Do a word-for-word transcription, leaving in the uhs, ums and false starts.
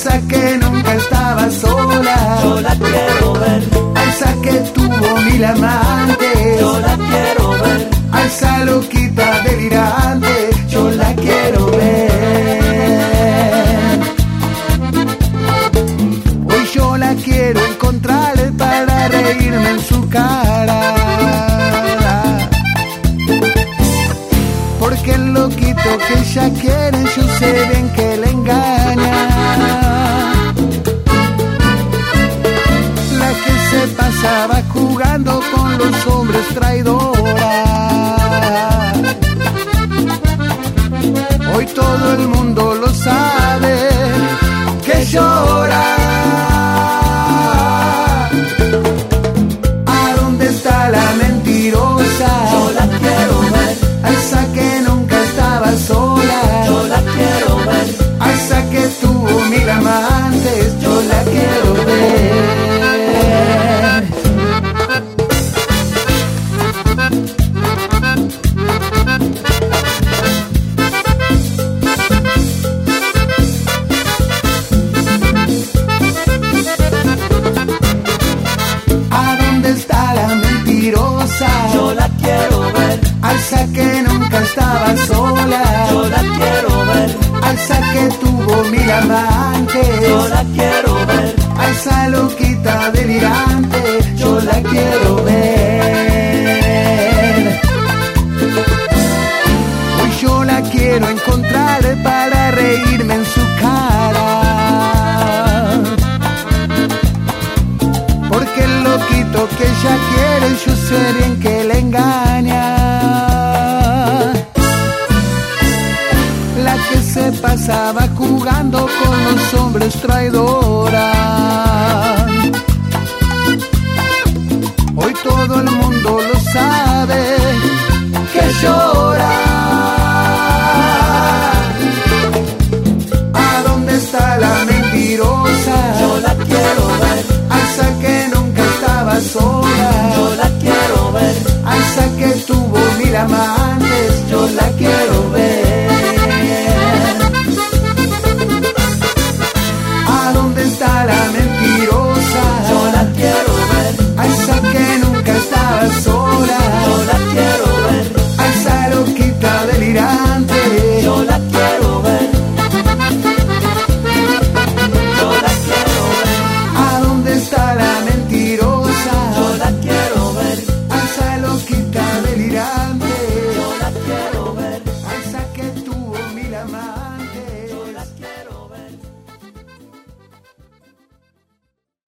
Alza que nunca estaba sola, yo la quiero ver. Alza que tuvo mil amantes, yo la quiero ver. Alza loquita delirante, yo la quiero ver. Hoy yo la quiero encontrar para reírme en su cara, porque el loquito que ella quiere yo sé bien que le engaña. La que se pasaba jugando con los hombres traidora, hoy todo el mundo lo sabe que llora. ¿A dónde está la mentirosa? Yo la quiero ver. Alza que nunca estaba sola, yo la quiero ver. Alza que tuvo mil amantes, yo la quiero ver. Yo la quiero ver. Alza que nunca estaba sola, yo la quiero ver. Alza que tuvo mil amantes, yo la quiero ver. Alza loquita delirante, yo la quiero ver. Hoy yo la quiero encontrar para reírme en su cara, porque el loquito que ella quiere yo sé bien que le engaña. La que se pasaba jugando con los hombres traidora, hoy todo el mundo lo sabe que llora. ¿A dónde está la mentirosa? Yo la quiero ver. Alza que nunca estaba sola, yo la quiero ver. Alza que tuvo mil amantes, yo la quiero